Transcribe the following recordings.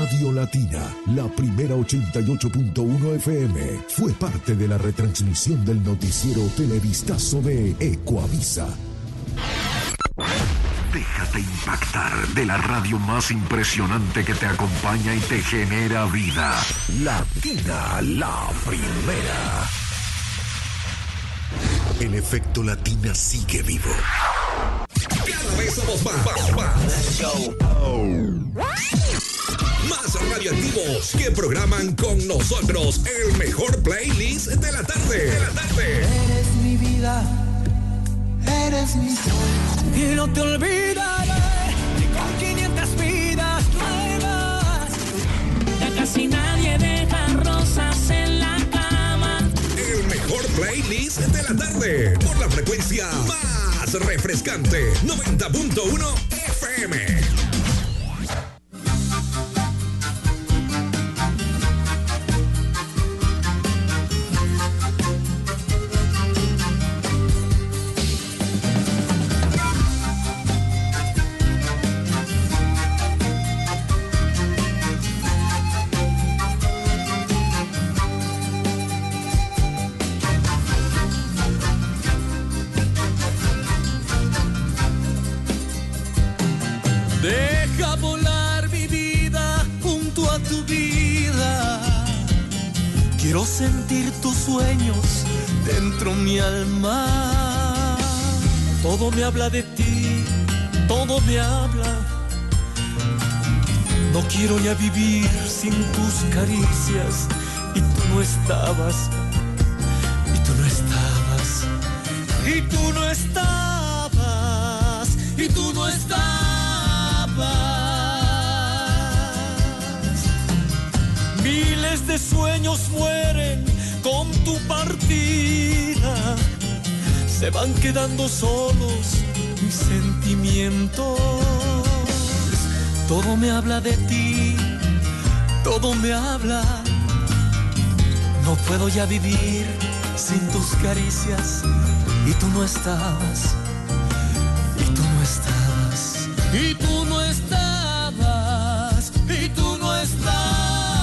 Radio Latina, la primera 88.1 FM, fue parte de la retransmisión del noticiero Televistazo de Ecuavisa. Déjate impactar de la radio más impresionante que te acompaña y te genera vida. Latina, la primera. El efecto Latina sigue vivo. Cada vez somos más. Más radioactivos que programan con nosotros el mejor playlist de la tarde. Eres mi vida, eres mi sol. Y no te olvidaré ni con 500 vidas nuevas. Ya casi nadie deja rosas en la cama. El mejor playlist de la tarde por la frecuencia más refrescante, 90.1 FM. Deja volar mi vida junto a tu vida. Quiero sentir tus sueños dentro mi alma. Todo me habla de ti, todo me habla. No quiero ya vivir sin tus caricias. Y tú no estabas, y tú no estabas, y tú no estabas, y tú no estabas. Miles de sueños mueren con tu partida. Se van quedando solos mis sentimientos. Todo me habla de ti, todo me habla. No puedo ya vivir sin tus caricias. Y tú no estabas, y tú no estabas, y tú no estabas, y tú no estabas.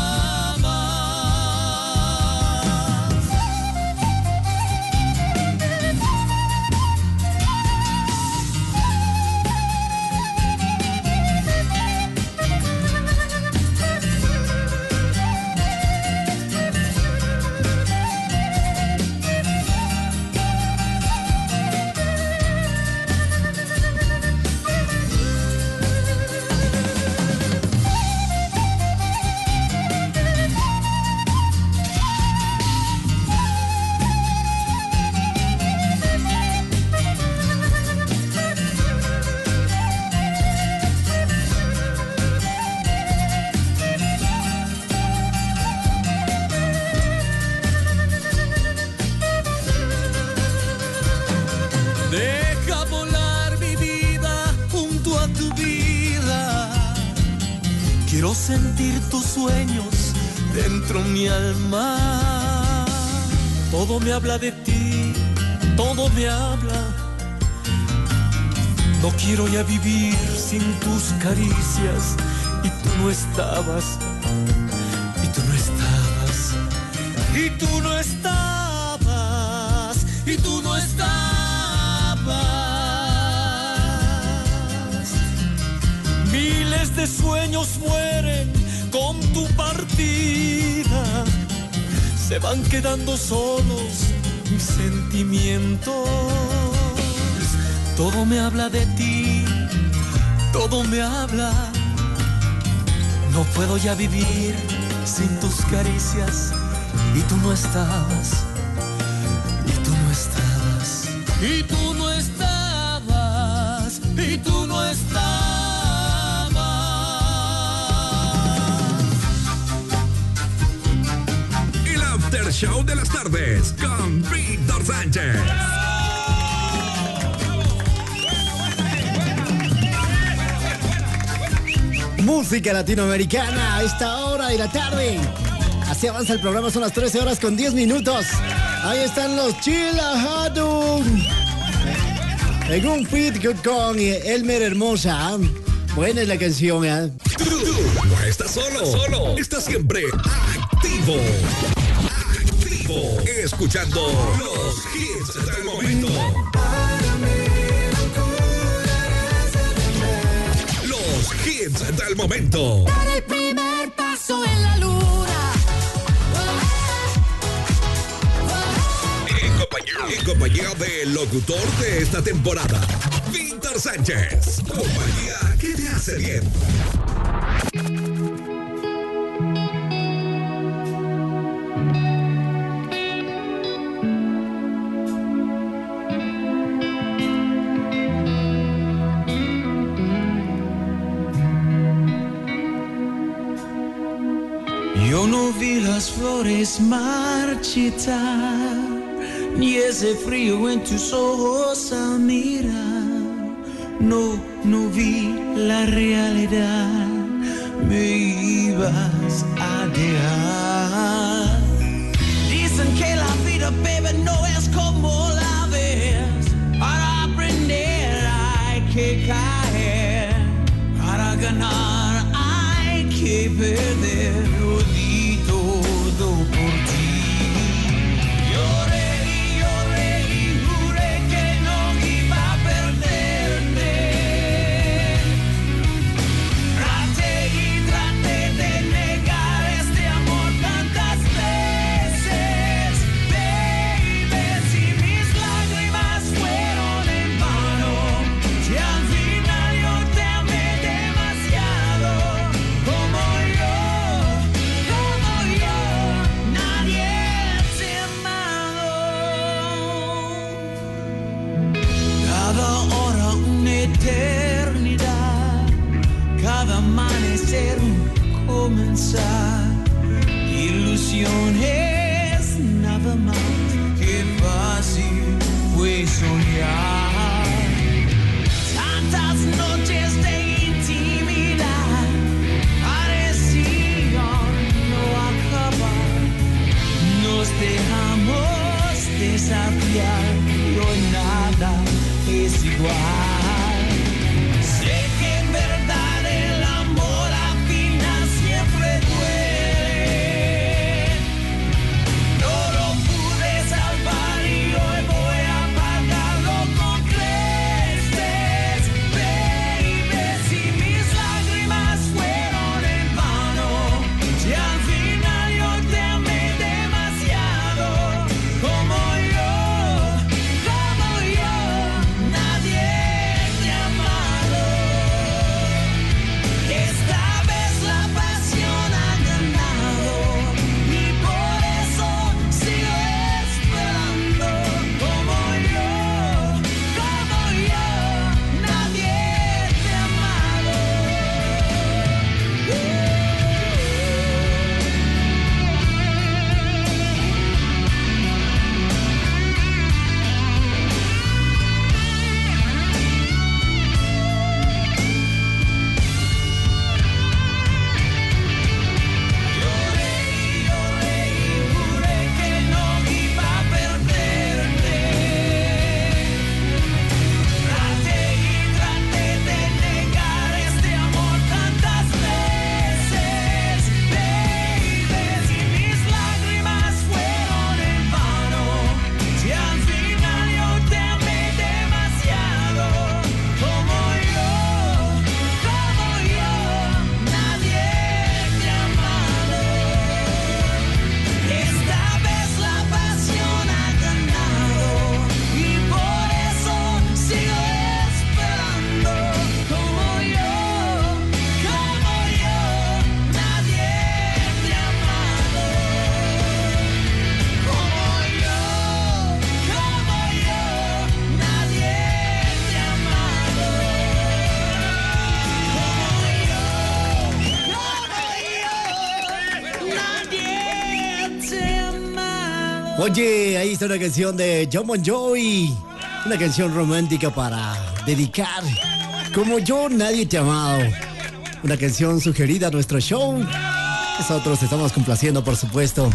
Deja volar mi vida junto a tu vida. Quiero sentir tus sueños dentro mi alma. Todo me habla de ti, todo me habla. No quiero ya vivir sin tus caricias. Y tú no estabas, y tú no estabas, y tú no estabas, y tú no estabas. Miles de sueños mueren con tu partida. Se van quedando solos mis sentimientos. Todo me habla de ti, todo me habla. No puedo ya vivir sin tus caricias. Y tú no estabas, y tú no estabas, y tú no estabas, y tú no estabas. El After Show de las tardes con Víctor Sánchez. Música latinoamericana a esta hora de la tarde. Así avanza el programa, son las 13 horas con 10 minutos. Ahí están los Chilajadum. En un feat con Elmer Hermosa. Buena es la canción, ¿eh? Tú no estás solo. Estás siempre activo. Activo. Escuchando los hits del momento. Los hits del momento. Dar el primer paso en la luna. En compañía del locutor de esta temporada, Víctor Sánchez. Compañía que te hace bien. Yo no vi las flores marchitar, ni ese frío en tus ojos al mirar. No vi la realidad, me ibas a dejar. Dicen que la vida, baby, no es como la ves. Para aprender hay que caer, para ganar hay que perder. Lo di todo por ti. Eternidad, cada amanecer un comenzar, ilusiones nada más, que fácil fue soñar. Tantas noches de intimidad parecían no acabar, nos dejamos desafiar y hoy nada es igual. Oye, ahí está una canción de Jon Bon Jovi, una canción romántica para dedicar. Como yo, nadie te ha amado. Una canción sugerida a nuestro show. Nosotros estamos complaciendo, por supuesto,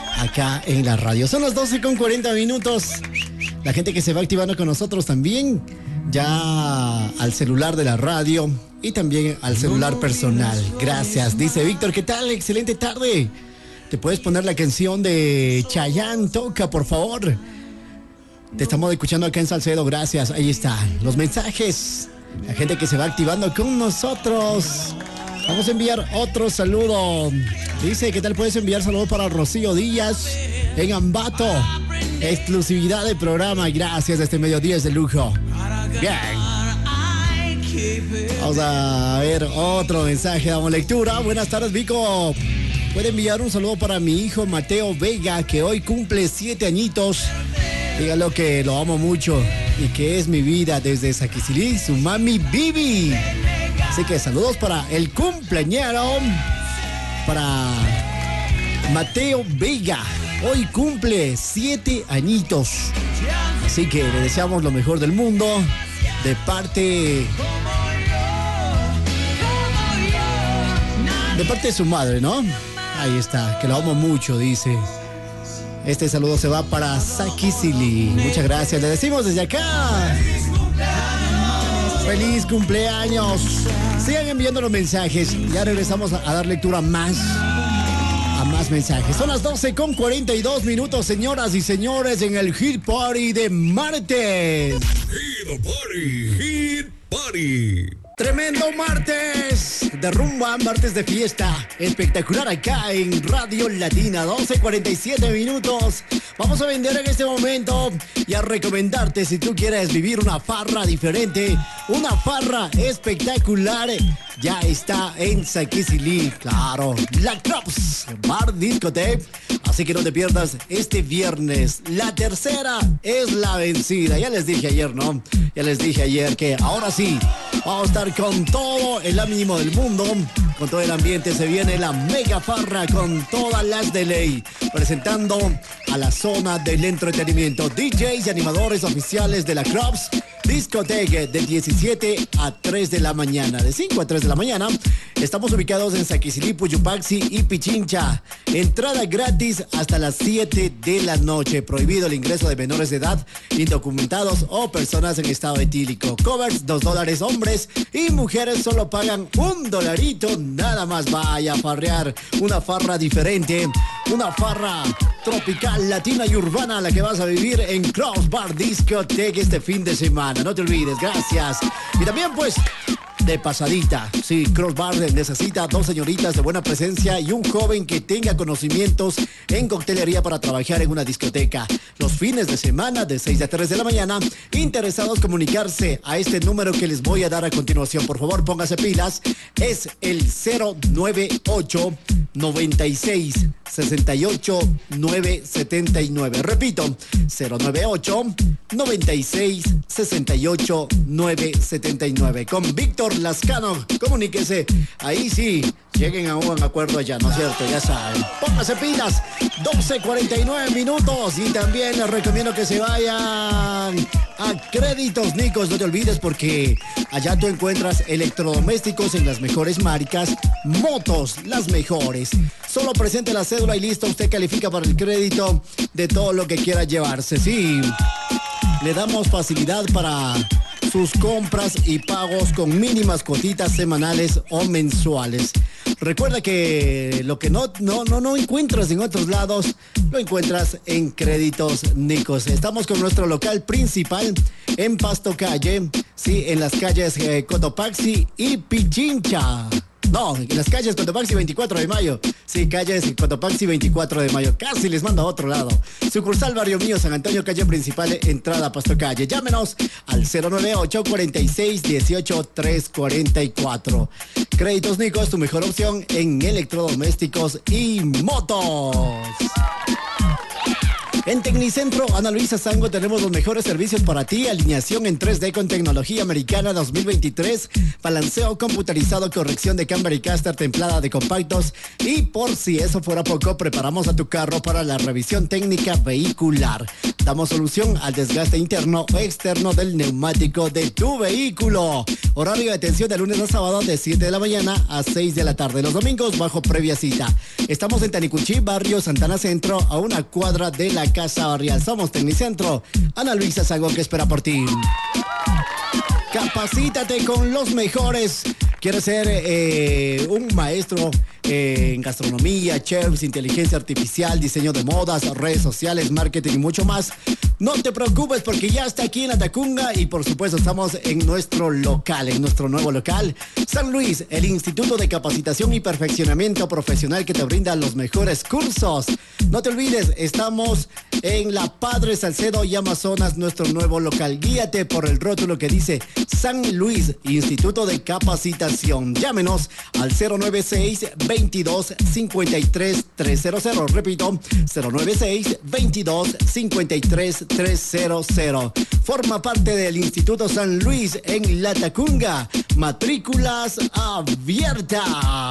acá en la radio. Son las 12:40. La gente que se va activando con nosotros también. ya al celular de la radio y también al celular personal. Gracias, dice Víctor. ¿Qué tal? Excelente tarde. ¿Te puedes poner la canción de Chayanne? Toca, por favor. Te estamos escuchando acá en Salcedo. Gracias. Ahí están los mensajes. La gente que se va activando con nosotros. Vamos a enviar otro saludo. Dice, ¿qué tal? Puedes enviar saludos para Rocío Díaz en Ambato. Exclusividad del programa. Gracias, este mediodía es de lujo. Bien. Vamos a ver otro mensaje. Damos lectura. Buenas tardes, Vico. Puede enviar un saludo para mi hijo Mateo Vega, que hoy cumple 7 añitos. Dígalo que lo amo mucho y que es mi vida desde Saquisilí, su mami Bibi. Así que saludos para el cumpleañero, para Mateo Vega. Hoy cumple 7 añitos. Así que le deseamos lo mejor del mundo de parte de su madre, ¿no? Ahí está, que lo amo mucho, dice. Este saludo se va para Saquicili. Muchas gracias, le decimos desde acá. ¡Feliz cumpleaños! Sigan enviando los mensajes. Ya regresamos a dar lectura a más mensajes. Son las 12:42, señoras y señores, en el Hit Party de martes. Hit Party, Hit Party. Tremendo martes de rumba, martes de fiesta. Espectacular acá en Radio Latina, 12:47. Vamos a vender en este momento y a recomendarte, si tú quieres vivir una farra diferente, una farra espectacular, ya está en Saquisilí, claro, la Crops Bar Discoteque. Así que no te pierdas este viernes. La tercera es la vencida. Ya les dije ayer, ¿no? Ya les dije ayer que ahora sí vamos a estar con todo el ánimo del mundo, con todo el ambiente. Se viene la mega farra con todas las de ley, presentando a la zona del entretenimiento. DJs y animadores oficiales de la Crops Discoteque de 17 a 3 de la mañana. De 5 a 3 de la mañana. Estamos ubicados en Saquisilí, Puyupaxi y Pichincha. Entrada gratis hasta las 7 de la noche. Prohibido el ingreso de menores de edad, indocumentados o personas en estado etílico. Covers $2 hombres y mujeres solo pagan $1. Nada más. Vaya a farrear. Una farra diferente. Una farra tropical, latina y urbana, la que vas a vivir en Crops Bar Discoteque este fin de semana. No te olvides, gracias. Y también pues de pasadita, sí, Crops Bar necesita 2 señoritas de buena presencia y un joven que tenga conocimientos en coctelería para trabajar en una discoteca. Los fines de semana de 6 a 3 de la mañana. Interesados, comunicarse a este número que les voy a dar a continuación. Por favor, póngase pilas. Es el 098 96 68 979. Repito, 098 96 68 979. Con Víctor Lascano, comuníquese. Ahí sí, lleguen a un acuerdo allá, ¿no es cierto? Ya saben. Póngase pilas. 12:49. Y también les recomiendo que se vayan a Créditos Nicos. No te olvides, porque allá tú encuentras electrodomésticos en las mejores marcas, motos, las mejores. Solo presente la cédula y listo, usted califica para el crédito de todo lo que quiera llevarse. Sí, le damos facilidad para sus compras y pagos con mínimas cuotitas semanales o mensuales. Recuerda que lo que no encuentras en otros lados, lo encuentras en Créditos Nicos. Estamos con nuestro local principal en Pasto Calle, sí, en las calles Cotopaxi y Pichincha. No, en las calles Cotopaxi 24 de mayo. Sí, calles Cotopaxi 24 de mayo. Casi les mando a otro lado. Sucursal Barrio Mío, San Antonio, calle principal, entrada Pasto Calle. Llámenos al 098 46 18 344. Créditos Nicos, tu mejor opción en electrodomésticos y motos. En Tecnicentro Ana Luisa Sango tenemos los mejores servicios para ti. Alineación en 3D con tecnología americana 2023. Balanceo computarizado, corrección de cámara y caster, templada de compactos. Y por si eso fuera poco, preparamos a tu carro para la revisión técnica vehicular. Damos solución al desgaste interno o externo del neumático de tu vehículo. Horario de atención de lunes a sábado de 7 de la mañana a 6 de la tarde. Los domingos bajo previa cita. Estamos en Tanicuchí, barrio Santana Centro, a una cuadra de la Casa Barrial. Somos Tecnicentro Ana Luisa Sango, que espera por ti. Capacítate con los mejores. ¿Quieres ser un maestro en gastronomía, chefs, inteligencia artificial, diseño de modas, redes sociales, marketing y mucho más? No te preocupes porque ya está aquí en La Tacunga y por supuesto estamos en nuestro local, en nuestro nuevo local, San Luis, el Instituto de Capacitación y Perfeccionamiento Profesional que te brinda los mejores cursos. No te olvides, estamos en La Padre Salcedo y Amazonas, nuestro nuevo local. Guíate por el rótulo que dice San Luis, Instituto de Capacitación. Llámenos al 096-22-53-300. Repito, 096-22-53-300. Forma parte del Instituto San Luis en La Tacunga. Matrículas abiertas.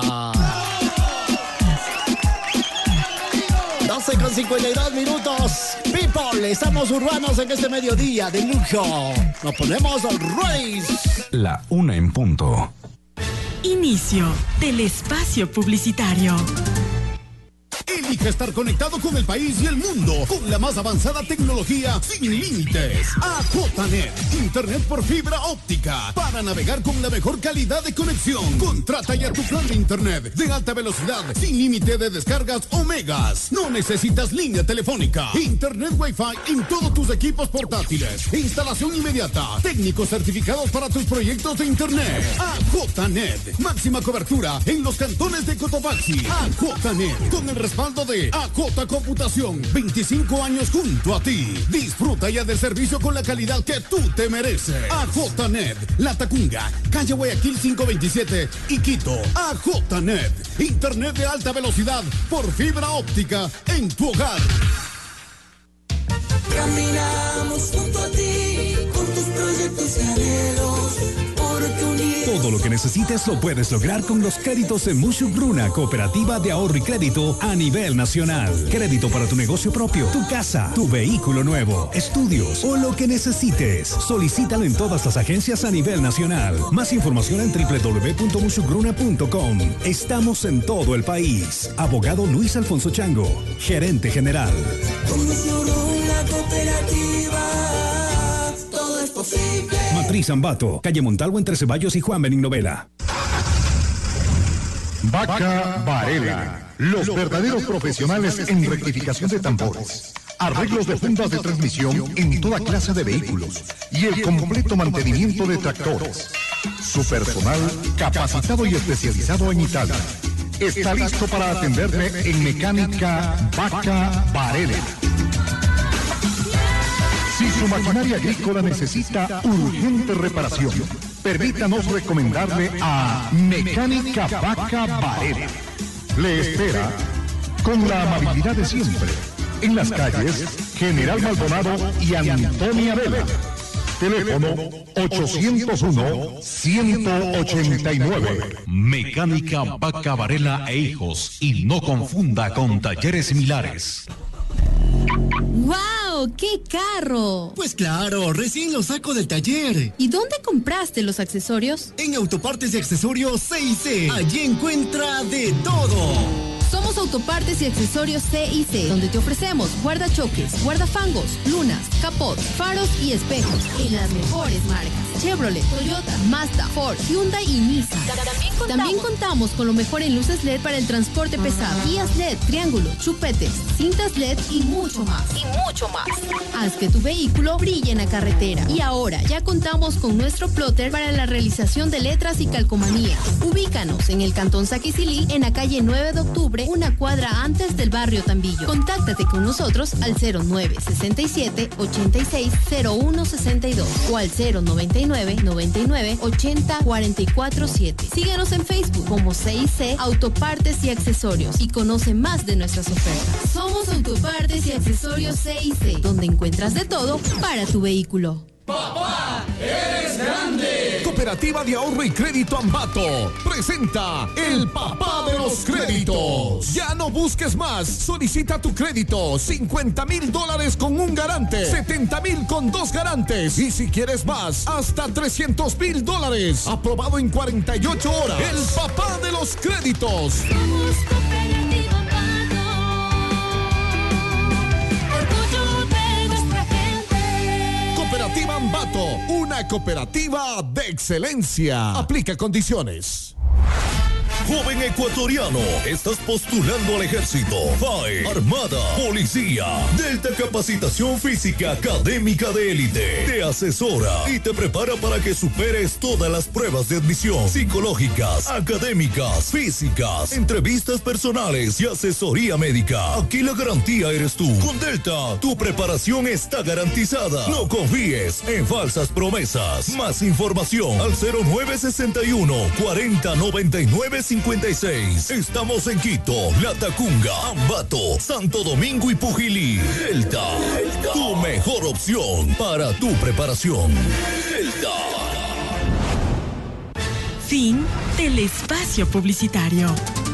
12:52 minutos. People, estamos urbanos en este mediodía de lujo. Nos ponemos race. La 1 en punto. Inicio del espacio publicitario. Elige estar conectado con el país y el mundo con la más avanzada tecnología sin límites. AJNet, internet por fibra óptica para navegar con la mejor calidad de conexión. Contrata ya tu plan de internet de alta velocidad sin límite de descargas o megas. No necesitas línea telefónica. Internet Wi-Fi en todos tus equipos portátiles. Instalación inmediata. Técnicos certificados para tus proyectos de internet. AJNet, máxima cobertura en los cantones de Cotopaxi. AJNet, con el respaldo de AJ Computación, 25 años junto a ti. Disfruta ya del servicio con la calidad que tú te mereces. AJNet, La Tacunga, calle Guayaquil 527 y Quito. AJNet, internet de alta velocidad por fibra óptica en tu hogar. Caminamos junto a ti, con tus proyectos y anhelos, porque unidos. Todo lo que necesites lo puedes lograr con los créditos de Mushuk Bruna, cooperativa de ahorro y crédito a nivel nacional. Crédito para tu negocio propio, tu casa, tu vehículo nuevo, estudios o lo que necesites. Solicítalo en todas las agencias a nivel nacional. Más información en www.mushukbruna.com. Estamos en todo el país. Abogado Luis Alfonso Chango, gerente general. Una cooperativa, todo es posible. Matriz Ambato, calle Montalvo entre Ceballos y Juan Benín Novela. Vaca Varela, los verdaderos profesionales en rectificación de tambores, arreglos de fundas de transmisión en toda clase de vehículos y el completo mantenimiento de tractores. Su personal capacitado y especializado en Italia está listo para atenderle en Mecánica Vaca Varela. Si su maquinaria agrícola necesita urgente reparación, permítanos recomendarle a Mecánica Vaca Varela. Le espera con la amabilidad de siempre en las calles General Maldonado y Antonia Vela. Teléfono 801-189. Mecánica Vaca Varela e Hijos, y no confunda con talleres similares. ¡Wow! ¡Qué carro! Pues claro, recién lo saco del taller. ¿Y dónde compraste los accesorios? En Autopartes y Accesorios C&C. Allí encuentra de todo. Somos Autopartes y Accesorios C&C, donde te ofrecemos guardachoques, guardafangos, lunas, capot, faros y espejos en las mejores marcas: Chevrolet, Toyota, Mazda, Ford, Hyundai y Nissan. También contamos con lo mejor en luces LED para el transporte pesado, guías LED, triángulos, chupetes, cintas LED y mucho más. Haz que tu vehículo brille en la carretera. Y ahora ya contamos con nuestro plotter para la realización de letras y calcomanías. Ubícanos en el Cantón Saquicilí, en la calle 9 de octubre, una cuadra antes del barrio Tambillo. Contáctate con nosotros al 0967-860162 o al 099-99-80-447. Síguenos en Facebook como C&C Autopartes y Accesorios y conoce más de nuestras ofertas. Somos Autopartes y Accesorios C&C, donde encuentras de todo para tu vehículo. ¡Papá, eres grande! Cooperativa de Ahorro y Crédito Ambato presenta el papá de los créditos. Ya no busques más. Solicita tu crédito. $50,000 con un garante, $70,000 con 2 garantes. Y si quieres más, hasta $300,000. Aprobado en 48 horas. El papá de los créditos. Somos Cooperativa Ambato. Orgullo de nuestra gente. Cooperativa Ambato, una cooperativa de excelencia. Aplica condiciones. Joven ecuatoriano, estás postulando al ejército, FAE, Armada, Policía, Delta Capacitación Física Académica de Élite. Te asesora y te prepara para que superes todas las pruebas de admisión psicológicas, académicas, físicas, entrevistas personales y asesoría médica. Aquí la garantía eres tú. Con Delta, tu preparación está garantizada. No confíes en falsas promesas. Más información al 0961 4099 56. Estamos en Quito, Latacunga, Ambato, Santo Domingo y Pujilí. Delta, tu mejor opción para tu preparación. Delta. Fin del espacio publicitario.